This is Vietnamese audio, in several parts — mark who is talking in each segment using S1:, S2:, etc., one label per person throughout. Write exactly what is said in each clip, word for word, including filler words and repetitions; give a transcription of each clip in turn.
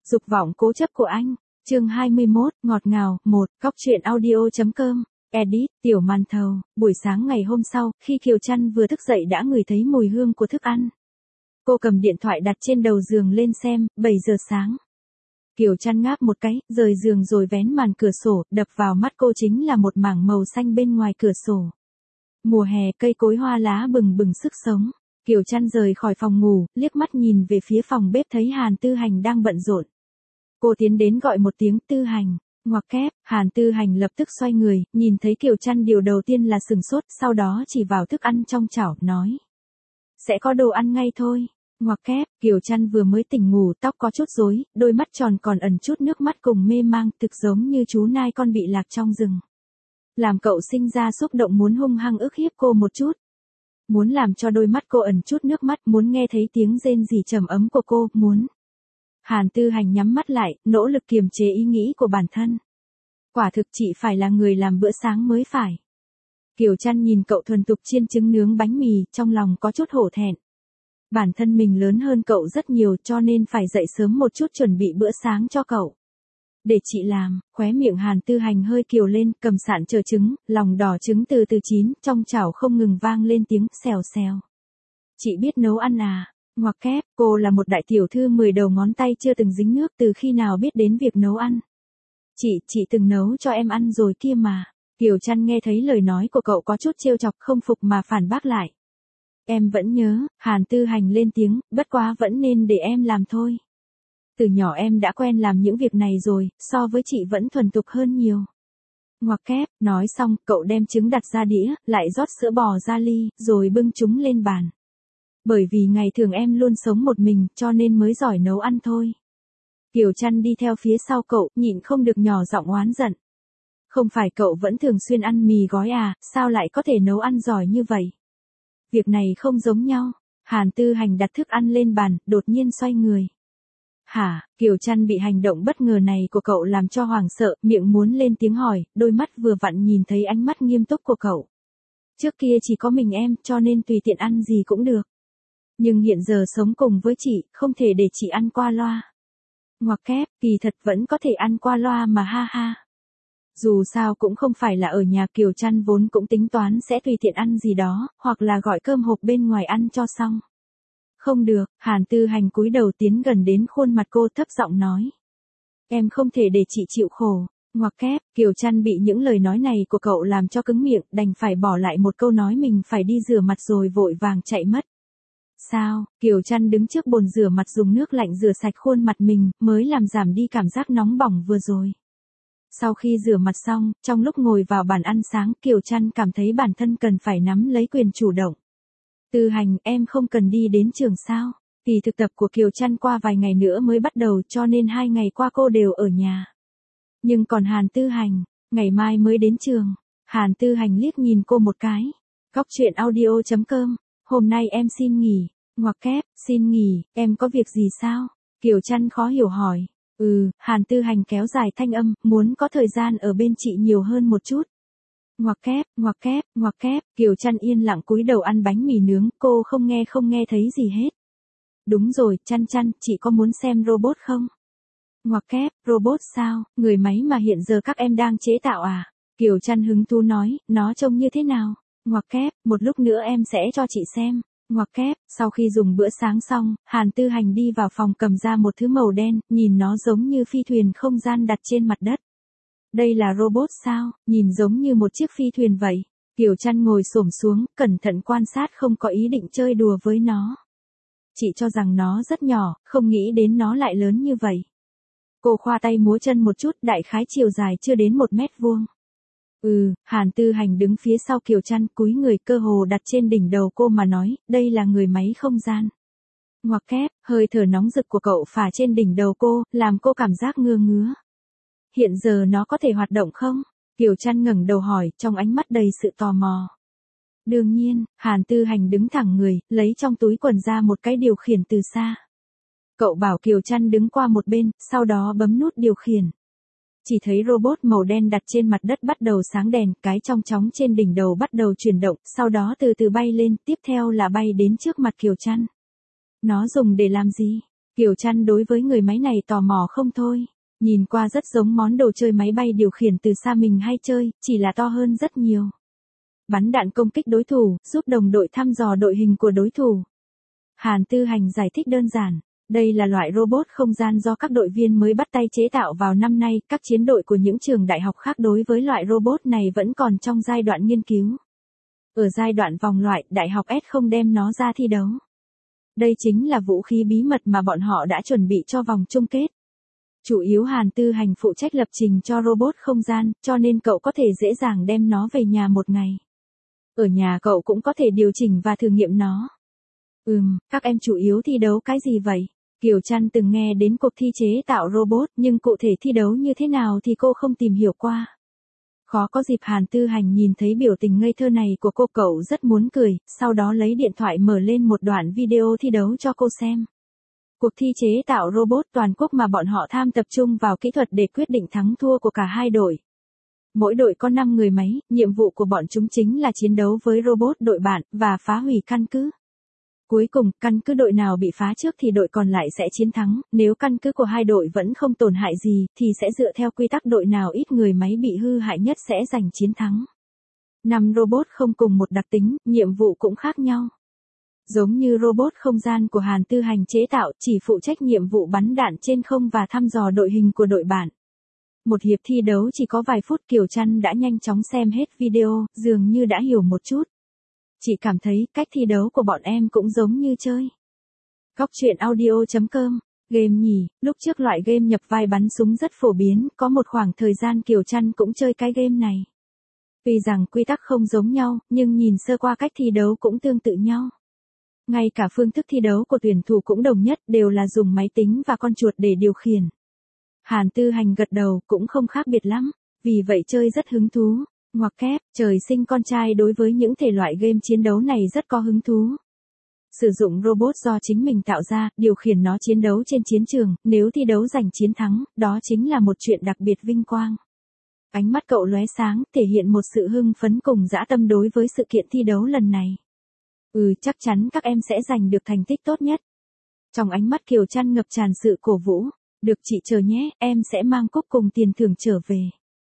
S1: Dục vọng cố chấp của anh. Chương hai mươi mốt, ngọt ngào, một, góc truyện audio chấm com. Edit, Tiểu Màn Thầu. Buổi sáng ngày hôm sau, khi Kiều Trăn vừa thức dậy đã ngửi thấy mùi hương của thức ăn. Cô cầm điện thoại đặt trên đầu giường lên xem, bảy giờ sáng. Kiều Trăn ngáp một cái, rời giường rồi vén màn cửa sổ, đập vào mắt cô chính là một mảng màu xanh bên ngoài cửa sổ. Mùa hè, cây cối hoa lá bừng bừng sức sống. Kiều Trăn rời khỏi phòng ngủ, liếc mắt nhìn về phía phòng bếp thấy Hàn Tư Hành đang bận rộn. Cô tiến đến gọi một tiếng Tư Hành, ngoặc kép, Hàn Tư Hành lập tức xoay người, nhìn thấy Kiều Trăn điều đầu tiên là sừng sốt, sau đó chỉ vào thức ăn trong chảo, nói. Sẽ có đồ ăn ngay thôi. Ngoặc kép, Kiều Trăn vừa mới tỉnh ngủ, tóc có chút rối, đôi mắt tròn còn ẩn chút nước mắt cùng mê mang, thực giống như chú nai con bị lạc trong rừng. Làm cậu sinh ra xúc động muốn hung hăng ức hiếp cô một chút. Muốn làm cho đôi mắt cô ẩn chút nước mắt, muốn nghe thấy tiếng rên rỉ trầm ấm của cô, muốn. Hàn Tư Hành nhắm mắt lại, nỗ lực kiềm chế ý nghĩ của bản thân. Quả thực chị phải là người làm bữa sáng mới phải. Kiều Trăn nhìn cậu thuần thục chiên trứng nướng bánh mì, trong lòng có chút hổ thẹn. Bản thân mình lớn hơn cậu rất nhiều cho nên phải dậy sớm một chút chuẩn bị bữa sáng cho cậu. Để chị làm, khóe miệng Hàn Tư Hành hơi kiều lên, cầm sạn chờ trứng, lòng đỏ trứng từ từ chín, trong chảo không ngừng vang lên tiếng xèo xèo. Chị biết nấu ăn à? Ngoặc kép, cô là một đại tiểu thư mười đầu ngón tay chưa từng dính nước, từ khi nào biết đến việc nấu ăn. Chị, chị từng nấu cho em ăn rồi kia mà. Kiều Trăn nghe thấy lời nói của cậu có chút trêu chọc, không phục mà phản bác lại. Em vẫn nhớ, Hàn Tư Hành lên tiếng, bất quá vẫn nên để em làm thôi. Từ nhỏ em đã quen làm những việc này rồi, so với chị vẫn thuần thục hơn nhiều. Ngoặc kép, nói xong, cậu đem trứng đặt ra đĩa, lại rót sữa bò ra ly, rồi bưng chúng lên bàn. Bởi vì ngày thường em luôn sống một mình, cho nên mới giỏi nấu ăn thôi. Kiều Trăn đi theo phía sau cậu, nhịn không được nhỏ giọng oán giận. Không phải cậu vẫn thường xuyên ăn mì gói à, sao lại có thể nấu ăn giỏi như vậy? Việc này không giống nhau. Hàn Tư Hành đặt thức ăn lên bàn, đột nhiên xoay người. Hả, Kiều Trăn bị hành động bất ngờ này của cậu làm cho hoảng sợ, miệng muốn lên tiếng hỏi, đôi mắt vừa vặn nhìn thấy ánh mắt nghiêm túc của cậu. Trước kia chỉ có mình em, cho nên tùy tiện ăn gì cũng được. Nhưng hiện giờ sống cùng với chị, không thể để chị ăn qua loa. Ngoặc kép, kỳ thật vẫn có thể ăn qua loa mà ha ha. Dù sao cũng không phải là ở nhà, Kiều Trăn vốn cũng tính toán sẽ tùy tiện ăn gì đó, hoặc là gọi cơm hộp bên ngoài ăn cho xong. Không được, Hàn Tư Hành cúi đầu tiến gần đến khuôn mặt cô thấp giọng nói. Em không thể để chị chịu khổ. Ngoặc kép, Kiều Trăn bị những lời nói này của cậu làm cho cứng miệng, đành phải bỏ lại một câu nói mình phải đi rửa mặt rồi vội vàng chạy mất. Sao, Kiều Trăn đứng trước bồn rửa mặt dùng nước lạnh rửa sạch khuôn mặt mình, mới làm giảm đi cảm giác nóng bỏng vừa rồi. Sau khi rửa mặt xong, trong lúc ngồi vào bàn ăn sáng, Kiều Trăn cảm thấy bản thân cần phải nắm lấy quyền chủ động. Tư Hành, em không cần đi đến trường sao? Kỳ thực tập của Kiều Trăn qua vài ngày nữa mới bắt đầu cho nên hai ngày qua cô đều ở nhà. Nhưng còn Hàn Tư Hành, ngày mai mới đến trường. Hàn Tư Hành liếc nhìn cô một cái. Góc truyện audio chấm com, hôm nay em xin nghỉ. Ngoặc kép, xin nghỉ, em có việc gì sao? Kiều Trăn khó hiểu hỏi. Ừ, Hàn Tư Hành kéo dài thanh âm, muốn có thời gian ở bên chị nhiều hơn một chút. Ngoặc kép, ngoặc kép, ngoặc kép, Kiều Trăn yên lặng cúi đầu ăn bánh mì nướng, cô không nghe không nghe thấy gì hết. Đúng rồi, Trăn Trăn, chị có muốn xem robot không? Ngoặc kép, robot sao, người máy mà hiện giờ các em đang chế tạo à? Kiều Trăn hứng thú nói, nó trông như thế nào? Ngoặc kép, một lúc nữa em sẽ cho chị xem. Ngoặc kép, sau khi dùng bữa sáng xong, Hàn Tư Hành đi vào phòng cầm ra một thứ màu đen, nhìn nó giống như phi thuyền không gian đặt trên mặt đất. Đây là robot sao, nhìn giống như một chiếc phi thuyền vậy. Kiều Trăn ngồi xổm xuống, cẩn thận quan sát, không có ý định chơi đùa với nó. Chị cho rằng nó rất nhỏ, không nghĩ đến nó lại lớn như vậy. Cô khoa tay múa chân một chút, đại khái chiều dài chưa đến một mét vuông. Ừ, Hàn Tư Hành đứng phía sau Kiều Trăn, cúi người cơ hồ đặt trên đỉnh đầu cô mà nói, đây là người máy không gian. Ngoặc kép, hơi thở nóng rực của cậu phả trên đỉnh đầu cô, làm cô cảm giác ngứa ngứa. Hiện giờ nó có thể hoạt động không? Kiều Trăn ngẩng đầu hỏi, trong ánh mắt đầy sự tò mò. Đương nhiên, Hàn Tư Hành đứng thẳng người, lấy trong túi quần ra một cái điều khiển từ xa. Cậu bảo Kiều Trăn đứng qua một bên, sau đó bấm nút điều khiển. Chỉ thấy robot màu đen đặt trên mặt đất bắt đầu sáng đèn, cái trong chóng trên đỉnh đầu bắt đầu chuyển động, sau đó từ từ bay lên, tiếp theo là bay đến trước mặt Kiều Trăn. Nó dùng để làm gì? Kiều Trăn đối với người máy này tò mò không thôi. Nhìn qua rất giống món đồ chơi máy bay điều khiển từ xa mình hay chơi, chỉ là to hơn rất nhiều. Bắn đạn công kích đối thủ, giúp đồng đội thăm dò đội hình của đối thủ. Hàn Tư Hành giải thích đơn giản. Đây là loại robot không gian do các đội viên mới bắt tay chế tạo vào năm nay. Các chiến đội của những trường đại học khác đối với loại robot này vẫn còn trong giai đoạn nghiên cứu. Ở giai đoạn vòng loại, đại học S không đem nó ra thi đấu. Đây chính là vũ khí bí mật mà bọn họ đã chuẩn bị cho vòng chung kết. Chủ yếu Hàn Tư Hành phụ trách lập trình cho robot không gian, cho nên cậu có thể dễ dàng đem nó về nhà một ngày. Ở nhà cậu cũng có thể điều chỉnh và thử nghiệm nó. Ừm, các em chủ yếu thi đấu cái gì vậy? Kiều Trăn từng nghe đến cuộc thi chế tạo robot, nhưng cụ thể thi đấu như thế nào thì cô không tìm hiểu qua. Khó có dịp Hàn Tư Hành nhìn thấy biểu tình ngây thơ này của cô, cậu rất muốn cười, sau đó lấy điện thoại mở lên một đoạn video thi đấu cho cô xem. Cuộc thi chế tạo robot toàn quốc mà bọn họ tham tập trung vào kỹ thuật để quyết định thắng thua của cả hai đội. Mỗi đội có năm người máy, nhiệm vụ của bọn chúng chính là chiến đấu với robot đội bạn, và phá hủy căn cứ. Cuối cùng, căn cứ đội nào bị phá trước thì đội còn lại sẽ chiến thắng, nếu căn cứ của hai đội vẫn không tổn hại gì, thì sẽ dựa theo quy tắc đội nào ít người máy bị hư hại nhất sẽ giành chiến thắng. Năm robot không cùng một đặc tính, nhiệm vụ cũng khác nhau. Giống như robot không gian của Hàn Tư Hành chế tạo, chỉ phụ trách nhiệm vụ bắn đạn trên không và thăm dò đội hình của đội bạn. Một hiệp thi đấu chỉ có vài phút, Kiều Trăn đã nhanh chóng xem hết video, dường như đã hiểu một chút. Chị cảm thấy cách thi đấu của bọn em cũng giống như chơi. Góc truyện audio chấm com. Game nhỉ, lúc trước loại game nhập vai bắn súng rất phổ biến, có một khoảng thời gian Kiều Trăn cũng chơi cái game này. Tuy rằng quy tắc không giống nhau, nhưng nhìn sơ qua cách thi đấu cũng tương tự nhau. Ngay cả phương thức thi đấu của tuyển thủ cũng đồng nhất, đều là dùng máy tính và con chuột để điều khiển. Hàn Tư Hành gật đầu, cũng không khác biệt lắm, vì vậy chơi rất hứng thú. Ngoặc kép, trời sinh con trai đối với những thể loại game chiến đấu này rất có hứng thú. Sử dụng robot do chính mình tạo ra, điều khiển nó chiến đấu trên chiến trường, nếu thi đấu giành chiến thắng, đó chính là một chuyện đặc biệt vinh quang. Ánh mắt cậu lóe sáng, thể hiện một sự hưng phấn cùng dã tâm đối với sự kiện thi đấu lần này. Ừ, chắc chắn các em sẽ giành được thành tích tốt nhất. Trong ánh mắt Kiều Trăn ngập tràn sự cổ vũ. Được chị chờ nhé, em sẽ mang cúp cùng tiền thưởng trở về.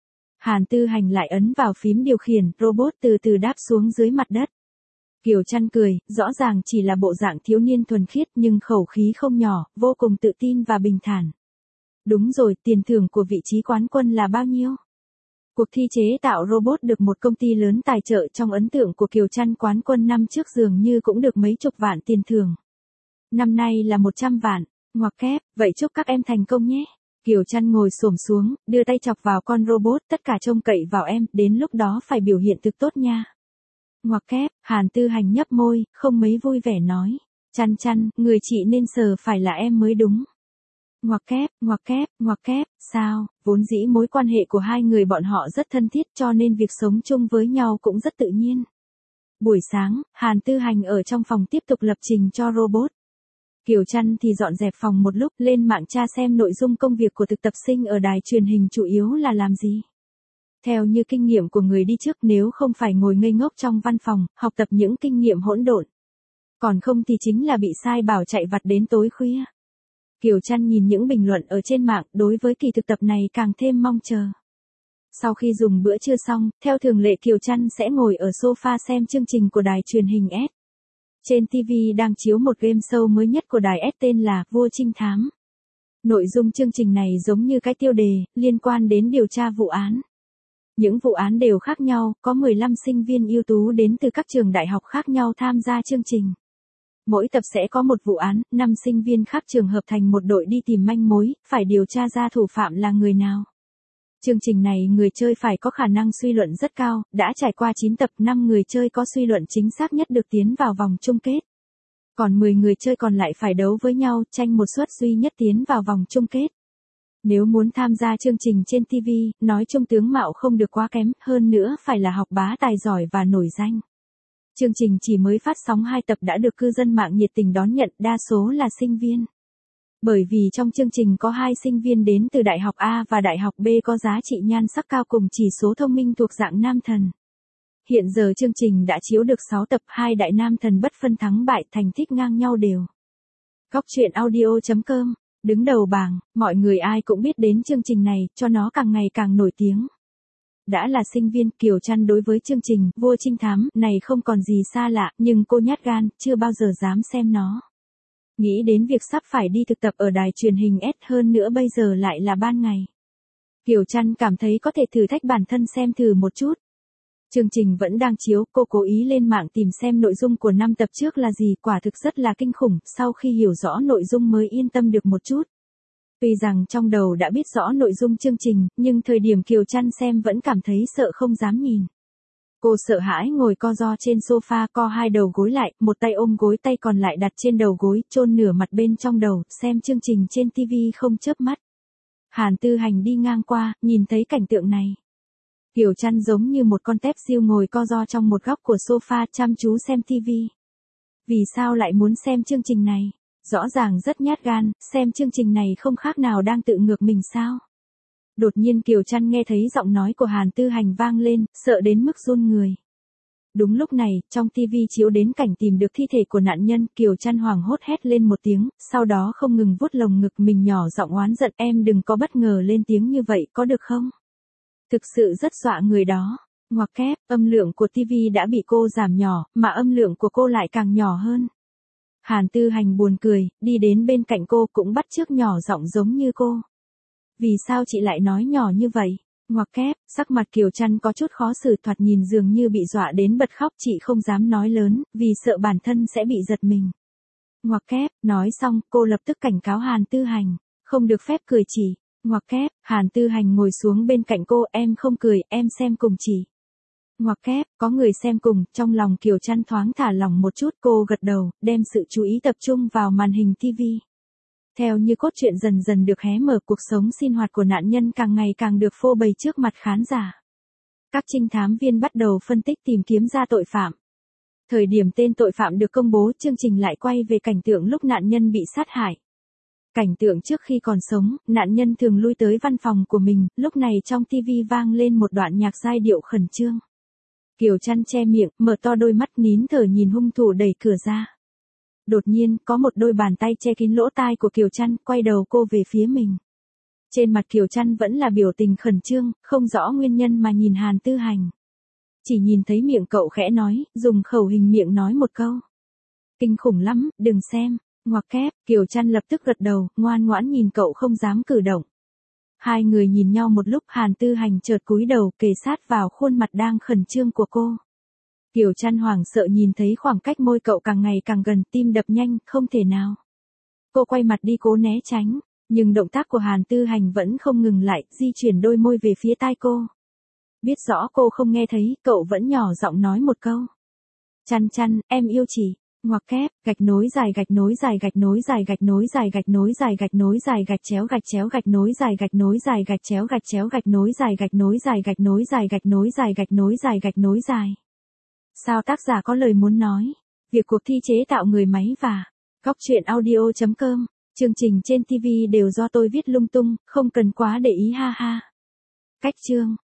S1: Hàn Tư Hành lại ấn vào phím điều khiển, robot từ từ đáp xuống dưới mặt đất. Kiều Trăn cười, rõ ràng chỉ là bộ dạng thiếu niên thuần khiết nhưng khẩu khí không nhỏ, vô cùng tự tin và bình thản. Đúng rồi, tiền thưởng của vị trí quán quân là bao nhiêu? Cuộc thi chế tạo robot được một công ty lớn tài trợ, trong ấn tượng của Kiều Trăn quán quân năm trước dường như cũng được mấy chục vạn tiền thưởng. Năm nay là một trăm vạn, ngoặc kép, vậy chúc các em thành công nhé. Kiều Trăn ngồi xổm xuống, đưa tay chọc vào con robot, tất cả trông cậy vào em, đến lúc đó phải biểu hiện thực tốt nha. Ngoặc kép, Hàn Tư Hành nhấp môi, không mấy vui vẻ nói. Trăn Trăn, người chị nên sờ phải là em mới đúng. Ngoặc kép, ngoặc kép, ngoặc kép, sao, vốn dĩ mối quan hệ của hai người bọn họ rất thân thiết cho nên việc sống chung với nhau cũng rất tự nhiên. Buổi sáng, Hàn Tư Hành ở trong phòng tiếp tục lập trình cho robot. Kiều Trăn thì dọn dẹp phòng một lúc, lên mạng tra xem nội dung công việc của thực tập sinh ở đài truyền hình chủ yếu là làm gì. Theo như kinh nghiệm của người đi trước, nếu không phải ngồi ngây ngốc trong văn phòng, học tập những kinh nghiệm hỗn độn. Còn không thì chính là bị sai bảo chạy vặt đến tối khuya. Kiều Trăn nhìn những bình luận ở trên mạng, đối với kỳ thực tập này càng thêm mong chờ. Sau khi dùng bữa trưa xong, theo thường lệ Kiều Trăn sẽ ngồi ở sofa xem chương trình của đài truyền hình S. Trên ti vi đang chiếu một game show mới nhất của đài S tên là Vua Trinh Thám. Nội dung chương trình này giống như cái tiêu đề, liên quan đến điều tra vụ án. Những vụ án đều khác nhau, có mười lăm sinh viên ưu tú đến từ các trường đại học khác nhau tham gia chương trình. Mỗi tập sẽ có một vụ án, năm sinh viên khác trường hợp thành một đội đi tìm manh mối, phải điều tra ra thủ phạm là người nào. Chương trình này người chơi phải có khả năng suy luận rất cao, đã trải qua chín tập, năm người chơi có suy luận chính xác nhất được tiến vào vòng chung kết. Còn mười người chơi còn lại phải đấu với nhau, tranh một suất duy nhất tiến vào vòng chung kết. Nếu muốn tham gia chương trình trên ti vi, nói chung tướng mạo không được quá kém, hơn nữa phải là học bá tài giỏi và nổi danh. Chương trình chỉ mới phát sóng hai tập đã được cư dân mạng nhiệt tình đón nhận, đa số là sinh viên. Bởi vì trong chương trình có hai sinh viên đến từ Đại học A và Đại học B có giá trị nhan sắc cao cùng chỉ số thông minh thuộc dạng nam thần. Hiện giờ chương trình đã chiếu được sáu tập, hai đại nam thần bất phân thắng bại, thành tích ngang nhau đều. Cóc truyện audio chấm com, đứng đầu bảng, mọi người ai cũng biết đến chương trình này, cho nó càng ngày càng nổi tiếng. Đã là sinh viên, Kiều Trăn đối với chương trình Vua Trinh Thám này không còn gì xa lạ, nhưng cô nhát gan, chưa bao giờ dám xem nó. Nghĩ đến việc sắp phải đi thực tập ở đài truyền hình S hơn nữa bây giờ lại là ban ngày. Kiều Trăn cảm thấy có thể thử thách bản thân xem thử một chút. Chương trình vẫn đang chiếu, cô cố ý lên mạng tìm xem nội dung của năm tập trước là gì, quả thực rất là kinh khủng, sau khi hiểu rõ nội dung mới yên tâm được một chút. Tuy rằng trong đầu đã biết rõ nội dung chương trình, nhưng thời điểm Kiều Trăn xem vẫn cảm thấy sợ không dám nhìn. Cô sợ hãi ngồi co ro trên sofa, co hai đầu gối lại, một tay ôm gối, tay còn lại đặt trên đầu gối, chôn nửa mặt bên trong đầu, xem chương trình trên ti vi không chớp mắt. Hàn Tư Hành đi ngang qua, nhìn thấy cảnh tượng này. Kiều Trăn giống như một con tép diêu ngồi co ro trong một góc của sofa chăm chú xem ti vi. Vì sao lại muốn xem chương trình này? Rõ ràng rất nhát gan, xem chương trình này không khác nào đang tự ngược mình sao? Đột nhiên Kiều Trăn nghe thấy giọng nói của Hàn Tư Hành vang lên, sợ đến mức run người. Đúng lúc này, trong ti vi chiếu đến cảnh tìm được thi thể của nạn nhân, Kiều Trăn hoảng hốt hét lên một tiếng, sau đó không ngừng vuốt lồng ngực mình nhỏ giọng oán giận, em đừng có bất ngờ lên tiếng như vậy có được không? Thực sự rất dọa người đó. Ngoặc kép, âm lượng của ti vi đã bị cô giảm nhỏ, mà âm lượng của cô lại càng nhỏ hơn. Hàn Tư Hành buồn cười, đi đến bên cạnh cô cũng bắt chước nhỏ giọng giống như cô. Vì sao chị lại nói nhỏ như vậy? Ngoặc kép, sắc mặt Kiều Trăn có chút khó xử, thoạt nhìn dường như bị dọa đến bật khóc, chị không dám nói lớn, vì sợ bản thân sẽ bị giật mình. Ngoặc kép, nói xong, cô lập tức cảnh cáo Hàn Tư Hành, không được phép cười chỉ. Ngoặc kép, Hàn Tư Hành ngồi xuống bên cạnh cô, em không cười, em xem cùng chỉ. Ngoặc kép, có người xem cùng, trong lòng Kiều Trăn thoáng thả lỏng một chút, cô gật đầu, đem sự chú ý tập trung vào màn hình ti vi. Theo như cốt truyện dần dần được hé mở, cuộc sống sinh hoạt của nạn nhân càng ngày càng được phô bày trước mặt khán giả. Các trinh thám viên bắt đầu phân tích tìm kiếm ra tội phạm. Thời điểm tên tội phạm được công bố, chương trình lại quay về cảnh tượng lúc nạn nhân bị sát hại. Cảnh tượng trước khi còn sống, nạn nhân thường lui tới văn phòng của mình, lúc này trong ti vi vang lên một đoạn nhạc giai điệu khẩn trương. Kiều Trăn che miệng, mở to đôi mắt nín thở nhìn hung thủ đẩy cửa ra. Đột nhiên, có một đôi bàn tay che kín lỗ tai của Kiều Trăn, quay đầu cô về phía mình. Trên mặt Kiều Trăn vẫn là biểu tình khẩn trương, không rõ nguyên nhân mà nhìn Hàn Tư Hành. Chỉ nhìn thấy miệng cậu khẽ nói, dùng khẩu hình miệng nói một câu. Kinh khủng lắm, đừng xem. Ngoặc kép, Kiều Trăn lập tức gật đầu, ngoan ngoãn nhìn cậu không dám cử động. Hai người nhìn nhau một lúc, Hàn Tư Hành chợt cúi đầu kề sát vào khuôn mặt đang khẩn trương của cô. Kiều Trăn hoảng sợ nhìn thấy khoảng cách môi cậu càng ngày càng gần, tim đập nhanh, không thể nào. Cô quay mặt đi cố né tránh, nhưng động tác của Hàn Tư Hành vẫn không ngừng lại, di chuyển đôi môi về phía tai cô. Biết rõ cô không nghe thấy, cậu vẫn nhỏ giọng nói một câu. Trăn Trăn, em yêu chị. Ngoặc kép, gạch nối dài gạch nối dài gạch nối dài gạch nối dài gạch nối dài gạch nối dài gạch chéo gạch chéo gạch nối dài gạch nối dài gạch chéo gạch chéo gạch nối dài gạch nối dài gạch nối dài gạch nối dài gạch nối dài gạch nối dài. Sao tác giả có lời muốn nói? Việc cuộc thi chế tạo người máy và Cóc truyện audio chấm com, chương trình trên ti vi đều do tôi viết lung tung, không cần quá để ý ha ha. Cách chương